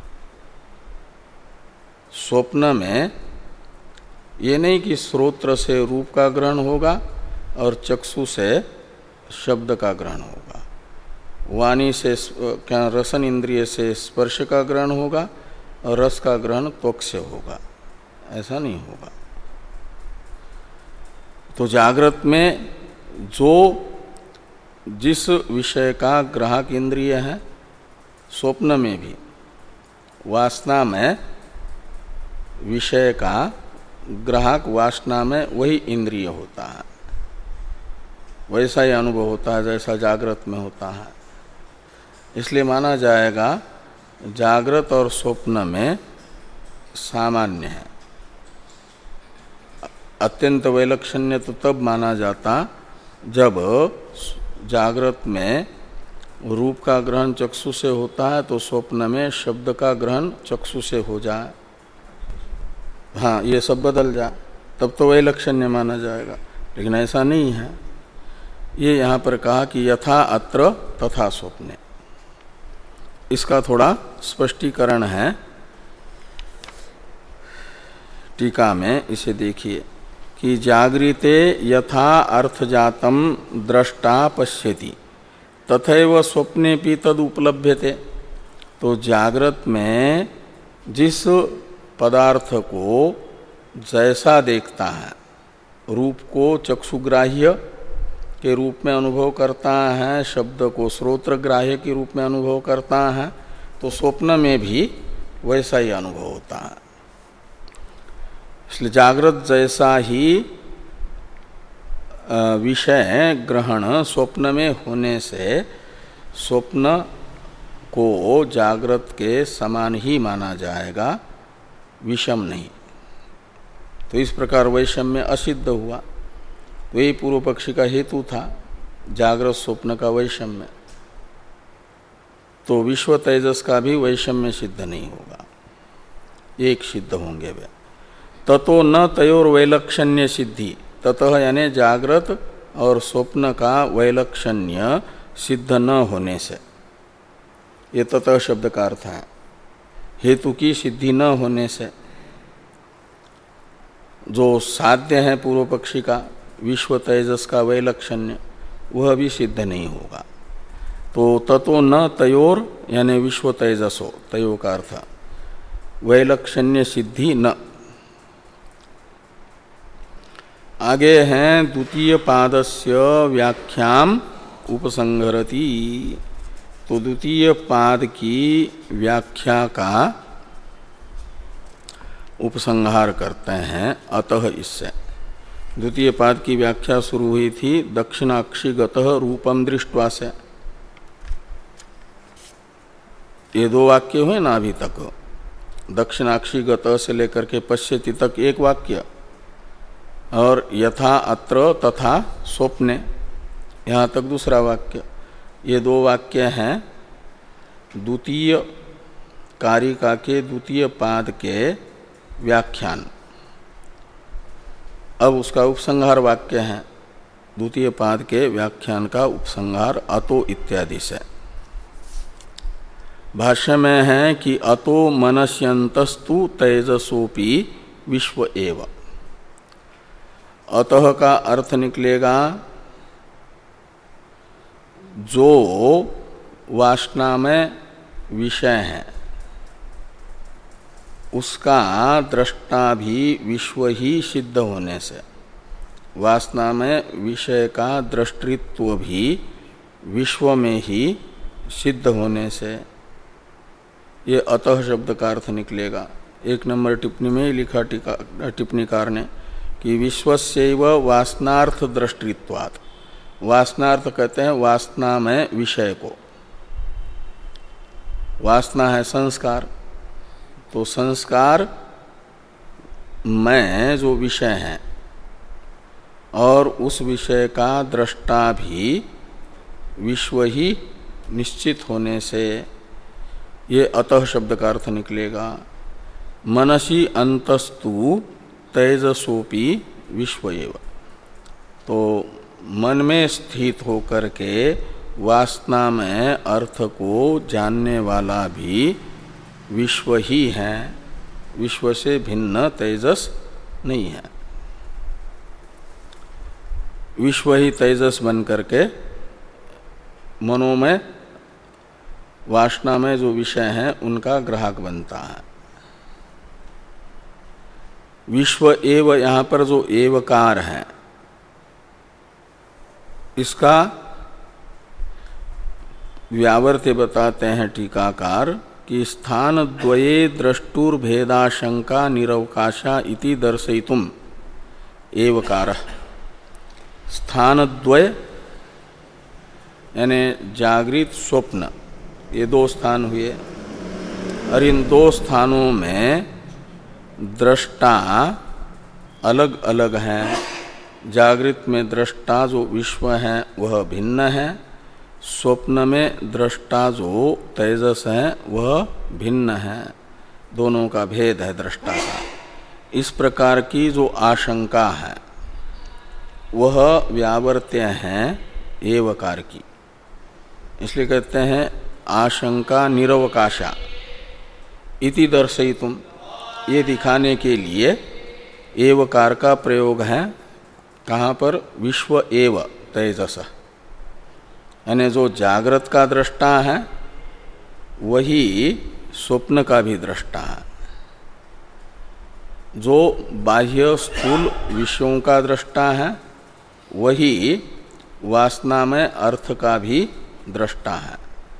स्वप्न में ये नहीं कि श्रोत्र से रूप का ग्रहण होगा और चक्षु से शब्द का ग्रहण होगा, वाणी से क्या रसन इंद्रिय से स्पर्श का ग्रहण होगा और रस का ग्रहण त्वक से होगा, ऐसा नहीं होगा। तो जागृत में जो जिस विषय का ग्राहक इंद्रिय है, स्वप्न में भी वासना में विषय का ग्राहक वासना में वही इंद्रिय होता है, वैसा ही अनुभव होता है जैसा जागृत में होता है। इसलिए माना जाएगा जागृत और स्वप्न में सामान्य है। अत्यंत वैलक्षण्य तो तब माना जाता जब जागृत में रूप का ग्रहण चक्षु से होता है तो स्वप्न में शब्द का ग्रहण चक्षु से हो जाए, हाँ ये सब बदल जाए, तब तो वैलक्षण्य माना जाएगा। लेकिन ऐसा नहीं है। ये यहाँ पर कहा कि यथा अत्र तथा स्वप्ने, इसका थोड़ा स्पष्टीकरण है टीका में। इसे देखिए कि जागृते यथा अर्थजातम द्रष्टा पश्यति तथैव स्वप्नेपि तद उपलभ्यते। तो जागृत में जिस पदार्थ को जैसा देखता है, रूप को चक्षुग्राह्य के रूप में अनुभव करता है, शब्द को श्रोत्रग्राह्य के रूप में अनुभव करता है, तो स्वप्न में भी वैसा ही अनुभव होता है। इसलिए जागृत जैसा ही विषय ग्रहण स्वप्न में होने से स्वप्न को जागृत के समान ही माना जाएगा, विषम नहीं। तो इस प्रकार वैषम्य असिद्ध हुआ। तो यही पूर्व पक्षी का हेतु था, जागृत स्वप्न का वैषम्य। तो विश्व तेजस का भी वैषम्य सिद्ध नहीं होगा, एक सिद्ध होंगे वे। ततो न तयोर वैलक्षण्य सिद्धि, ततः यानी जागृत और स्वप्न का वैलक्षण्य सिद्ध न होने से, ये ततः शब्द का अर्थ है, हेतु की सिद्धि न होने से जो साध्य है पूर्व पक्षी का विश्व तेजस का वैलक्षण्य, वह भी सिद्ध नहीं होगा। तो ततो न तयोर यानी विश्व तेजसो, तयो का अर्थ वैलक्षण्य सिद्धि न। आगे हैं द्वितीय पादस्य व्याख्याम उपसंहरति। तो द्वितीय पाद की व्याख्या का उपसंहार करते हैं अतः इससे। द्वितीय पाद की व्याख्या शुरू हुई थी दक्षिणाक्षिगतः रूपम दृष्ट्वा से। ये दो वाक्य हुए ना अभी तक, दक्षिणाक्षिगत से लेकर के पश्यति तक एक वाक्य, और यथा अत्र तथा स्वप्ने यहाँ तक दूसरा वाक्य। ये दो वाक्य हैं द्वितीय कारिका के द्वितीय पाद के व्याख्यान। अब उसका उपसंहार वाक्य है द्वितीय पाद के व्याख्यान का उपसंहार अतो इत्यादि से। भाष्य में है कि अतो मनस्यन्तस्तु तेजसोपि विश्व एव। अतः का अर्थ निकलेगा जो वासना में विषय है उसका दृष्टा भी विश्व ही सिद्ध होने से, वासना में विषय का दृष्टित्व भी विश्व में ही सिद्ध होने से ये अतः शब्द का अर्थ निकलेगा। एक नंबर टिप्पणी में लिखा टिप्पणीकार ने कि विश्वस्यैव वासनार्थ दृष्टित्वात्। वासनार्थ कहते हैं वासना में विषय को। वासना है संस्कार, तो संस्कार में जो विषय है और उस विषय का दृष्टा भी विश्व ही निश्चित होने से ये अतः शब्द का अर्थ निकलेगा। मनसि अंतस्तु तेजसोपि विश्व एव। तो मन में स्थित होकर के वासना में अर्थ को जानने वाला भी विश्व ही है, विश्व से भिन्न तेजस नहीं है। विश्व ही तेजस बन करके मनो में वासना में जो विषय है उनका ग्राहक बनता है। विश्व एव यहाँ पर जो एवकार है इसका व्यावर्त्य बताते हैं टीकाकार कि स्थान द्वये द्रष्टुर्भेदाशंका निरवकाशा इति दर्शयितुम एवकार। स्थान द्वय यानी जागृत स्वप्न ये दो स्थान हुए, और इन दो स्थानों में दृष्टा अलग अलग हैं। जागृत में दृष्टा जो विश्व है वह भिन्न है, स्वप्न में दृष्टा जो तेजस है वह भिन्न है, दोनों का भेद है दृष्टा का। इस प्रकार की जो आशंका है वह व्यावर्त्य है एवकार की। इसलिए कहते हैं आशंका निरवकाशा इति दर्शयितुम, ये दिखाने के लिए एवकार का प्रयोग है। कहाँ पर? विश्व एव तेजस, यानी जो जागृत का दृष्टा है वही स्वप्न का भी दृष्टा है। जो बाह्य स्थूल विषयों का दृष्टा है वही वासना में अर्थ का भी दृष्टा है।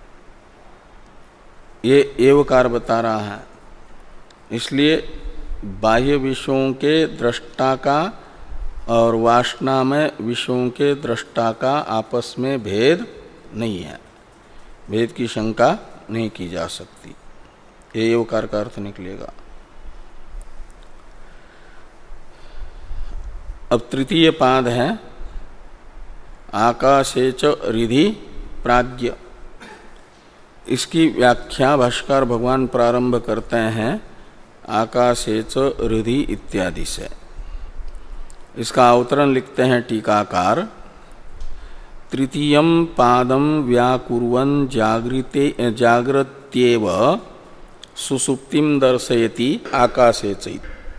ये एवकार बता रहा है। इसलिए बाह्य विषयों के दृष्टा का और वासना में विषयों के दृष्टा का आपस में भेद नहीं है, भेद की शंका नहीं की जा सकती। ये एवकार का अर्थ निकलेगा। अब तृतीय पाद है आकाशे च रिधि प्राज्ञ। इसकी व्याख्या भाष्यकार भगवान प्रारंभ करते हैं आकाशे च रिधि इत्यादि से। इसका अवतरण लिखते हैं टीकाकार, तृतीयम पादम व्याकुर्वन् जागृते जागृत्येव सुसुप्तिम दर्शयति आकाशे च।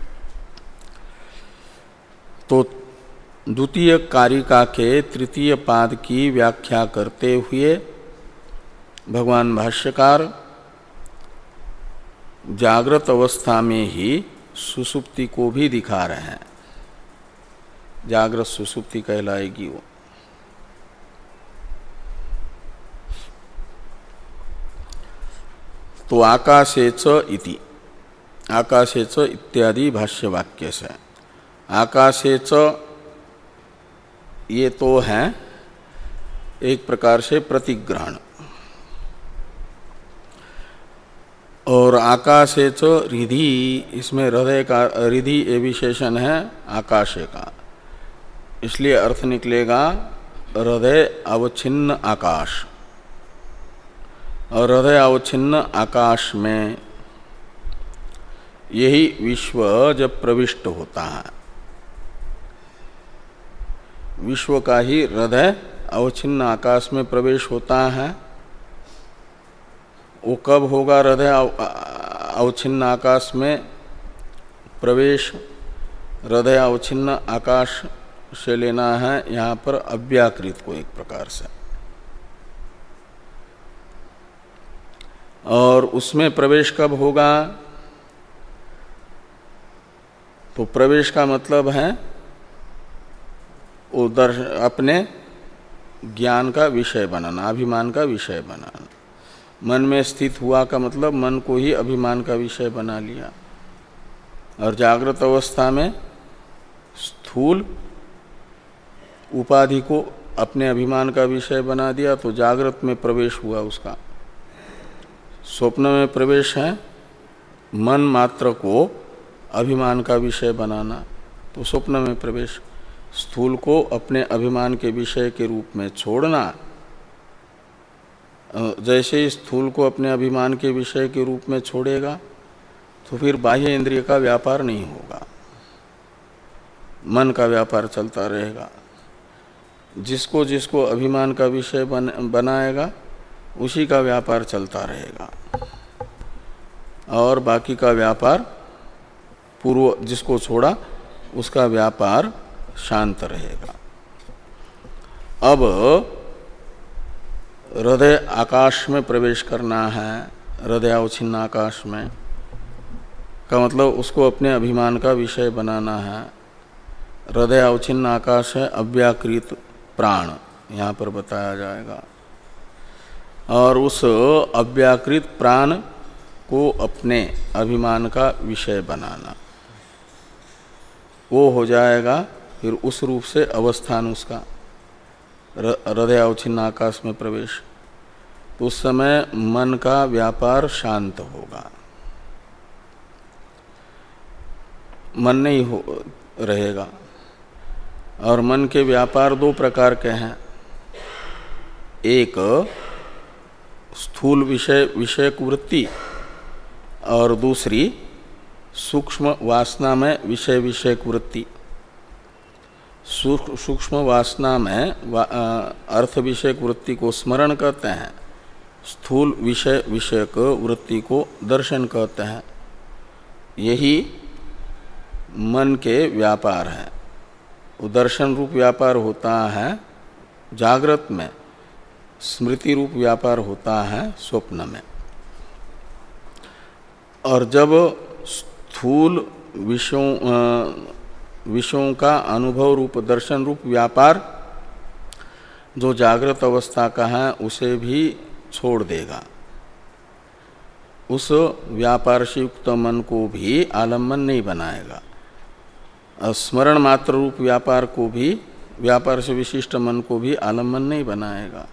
तो द्वितीय कारिका के तृतीय पाद की व्याख्या करते हुए भगवान भाष्यकार जागृत अवस्था में ही सुसुप्ति को भी दिखा रहे हैं। जागृत सुसुप्ति कहलाएगी वो। तो आकाशे च इति, आकाशेच इत्यादि भाष्य वाक्य से। आकाशेच ये तो है एक प्रकार से प्रतिग्रहण, और आकाशेच रिधि, इसमें हृदय का रिधि ये विशेषण है आकाशे का, इसलिए अर्थ निकलेगा हृदय अवच्छिन्न आकाश। और हृदय अवच्छिन्न आकाश में यही विश्व जब प्रविष्ट होता है, विश्व का ही हृदय अवच्छिन्न आकाश में प्रवेश होता है। वो कब होगा हृदय अवच्छिन्न आकाश में प्रवेश? हृदय अवच्छिन्न आकाश से लेना है यहाँ पर अव्याकृत को एक प्रकार से, और उसमें प्रवेश कब होगा? तो प्रवेश का मतलब है वो दर्श अपने ज्ञान का विषय बनाना, अभिमान का विषय बनाना। मन में स्थित हुआ का मतलब मन को ही अभिमान का विषय बना लिया। और जागृत अवस्था में स्थूल उपाधि को अपने अभिमान का विषय बना दिया, तो जागृत में प्रवेश हुआ उसका। स्वप्न में प्रवेश है मन मात्र को अभिमान का विषय बनाना, तो स्वप्न में प्रवेश। स्थूल को अपने अभिमान के विषय के रूप में छोड़ना, जैसे ही स्थूल को अपने अभिमान के विषय के रूप में छोड़ेगा तो फिर बाह्य इंद्रिय का व्यापार नहीं होगा, मन का व्यापार चलता रहेगा। जिसको जिसको अभिमान का विषय बन, बनाएगा उसी का व्यापार चलता रहेगा, और बाकी का व्यापार पूर्व जिसको छोड़ा उसका व्यापार शांत रहेगा। अब हृदय आकाश में प्रवेश करना है, हृदय अवच्छिन्न आकाश में का मतलब उसको अपने अभिमान का विषय बनाना है। हृदय अवच्छिन्न आकाश है अव्याकृत प्राण, यहाँ पर बताया जाएगा। और उस अव्याकृत प्राण को अपने अभिमान का विषय बनाना, वो हो जाएगा फिर उस रूप से अवस्थान उसका हृदय अवच्छिन्न आकाश में प्रवेश। तो उस समय मन का व्यापार शांत होगा, मन नहीं हो रहेगा। और मन के व्यापार दो प्रकार के हैं, एक स्थूल विषय विषयक वृत्ति, और दूसरी सूक्ष्म वासना में विषय विषयक वृत्ति। सूक्ष्म वासना में वा, अर्थ विषयक वृत्ति को स्मरण कहते हैं, स्थूल विषय विषयक वृत्ति को दर्शन कहते हैं। यही मन के व्यापार है। वो दर्शन रूप व्यापार होता है जागृत में, स्मृति रूप व्यापार होता है स्वप्न में। और जब स्थूल विषयों विषयों का अनुभव रूप दर्शन रूप व्यापार जो जागृत अवस्था का है उसे भी छोड़ देगा, उस व्यापार से युक्त मन को भी आलम्बन नहीं बनाएगा। स्मरण मात्र रूप व्यापार को भी, व्यापार से विशिष्ट मन को भी आलम्बन नहीं बनाएगा।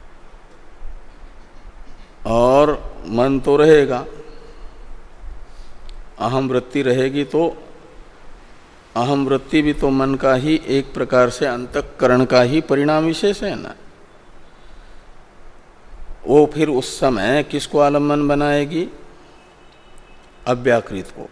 और मन तो रहेगा, अहम वृत्ति रहेगी, तो अहम वृत्ति भी तो मन का ही एक प्रकार से अंतःकरण का ही परिणाम विशेष है ना। वो फिर उस समय किसको आलम्बन बनाएगी? अव्याकृत को।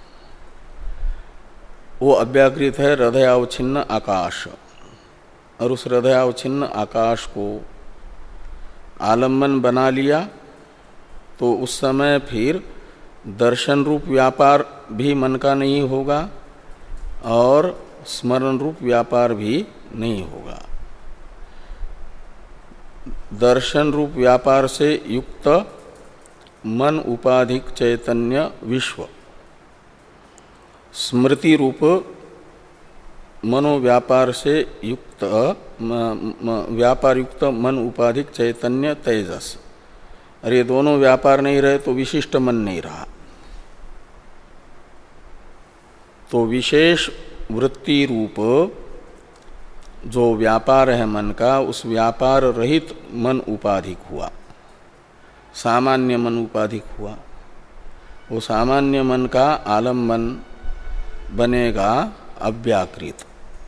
वो अव्याकृत है हृदय अवच्छिन्न आकाश, और उस हृदय अवच्छिन्न आकाश को आलम्बन बना लिया तो उस समय फिर दर्शन रूप व्यापार भी मन का नहीं होगा और स्मरण रूप व्यापार भी नहीं होगा। दर्शन रूप व्यापार से युक्त मन उपाधिक चैतन्य विश्व, स्मृति रूप मनोव्यापार से युक्त व्यापार युक्त मन उपाधिक चैतन्य तेजस। अरे दोनों व्यापार नहीं रहे तो विशिष्ट मन नहीं रहा। तो विशेष वृत्ति रूप जो व्यापार है मन का, उस व्यापार रहित मन उपाधिक हुआ, सामान्य मन उपाधिक हुआ। वो सामान्य मन का आलम्बन बनेगा अव्याकृत,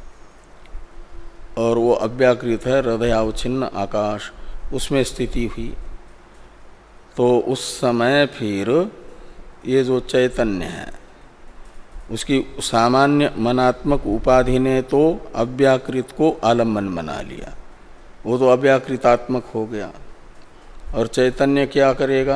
और वो अव्याकृत है हृदयावच्छिन्न आकाश, उसमें स्थिति हुई। तो उस समय फिर ये जो चैतन्य है उसकी सामान्य मनात्मक उपाधि ने तो अव्याकृत को आलम्बन बना लिया, वो तो अव्याकृतात्मक हो गया। और चैतन्य क्या करेगा?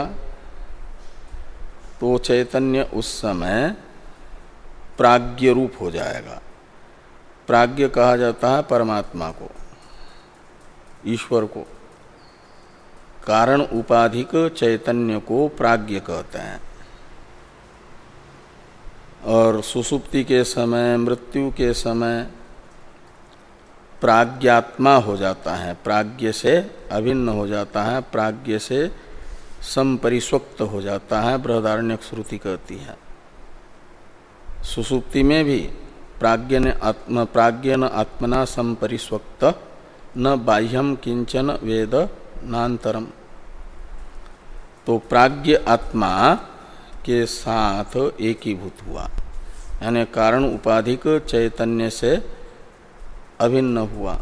तो चैतन्य उस समय प्राज्ञ रूप हो जाएगा। प्राज्ञ कहा जाता है परमात्मा को, ईश्वर को। कारण उपाधिक चैतन्य को प्राज्ञ कहते हैं। और सुसुप्ति के समय, मृत्यु के समय प्राज्ञात्मा हो जाता है, प्राज्ञ से अभिन्न हो जाता है, प्राज्ञ से संपरिस्वक्त हो जाता है। बृहदारण्यक श्रुति कहती है सुसुप्ति में भी प्राज्ञ ने आत्म प्राज्ञ न आत्मना संपरिस्वक्त न बाह्यम किंचन वेद नान्तरम। तो प्राज्ञ आत्मा के साथ एकीभूत हुआ, यानी कारण उपाधिक चैतन्य से अभिन्न हुआ,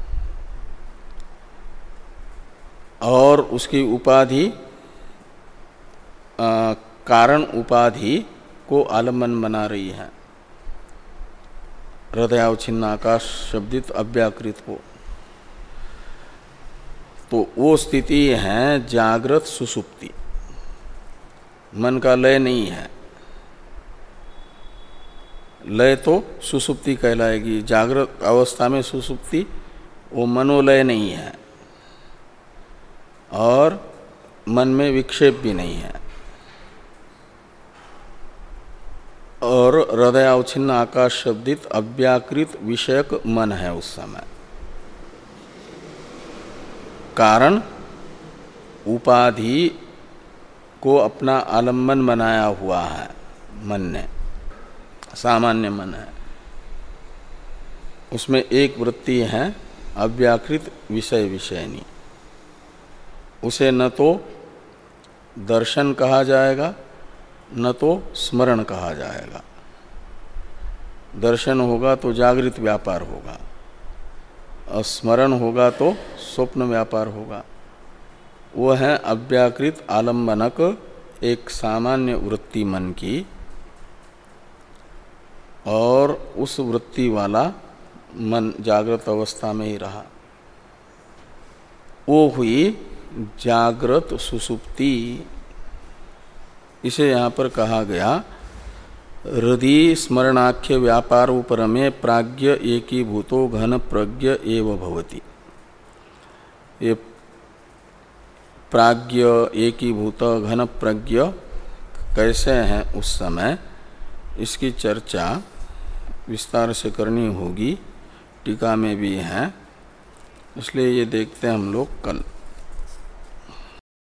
और उसकी उपाधि आ, कारण उपाधि को आलम्बन बना रही है, हृदयावच्छिन्न आकाश शब्दित अव्याकृत को। तो वो स्थिति है जागृत सुसुप्ति, मन का लय नहीं है। लय तो सुसुप्ति कहलाएगी, जागृत अवस्था में सुसुप्ति वो मनोलय नहीं है, और मन में विक्षेप भी नहीं है। और हृदयावच्छिन्न आकाश शब्दित अव्याकृत विषयक मन है उस समय। कारण उपाधि को अपना आलम्बन बनाया हुआ है मन ने, सामान्य मन है। उसमें एक वृत्ति है अव्याकृत विषय विषयनी, उसे न तो दर्शन कहा जाएगा न तो स्मरण कहा जाएगा। दर्शन होगा तो जागृत व्यापार होगा, और स्मरण होगा तो स्वप्न व्यापार होगा। वो है अव्याकृत आलम्बनक एक सामान्य वृत्ति मन की, और उस वृत्ति वाला मन जागृत अवस्था में ही रहा। वो हुई जागृत सुसुप्ति। इसे यहाँ पर कहा गया हृदय स्मरणाख्य व्यापारोपरमे प्राज्ञ एकीभूतो घन प्रज्ञ एव भवति। ये प्राज्ञ एकीभूत घन प्रज्ञ कैसे हैं उस समय, इसकी चर्चा विस्तार से करनी होगी, टीका में भी है, इसलिए ये देखते हैं हम लोग कल।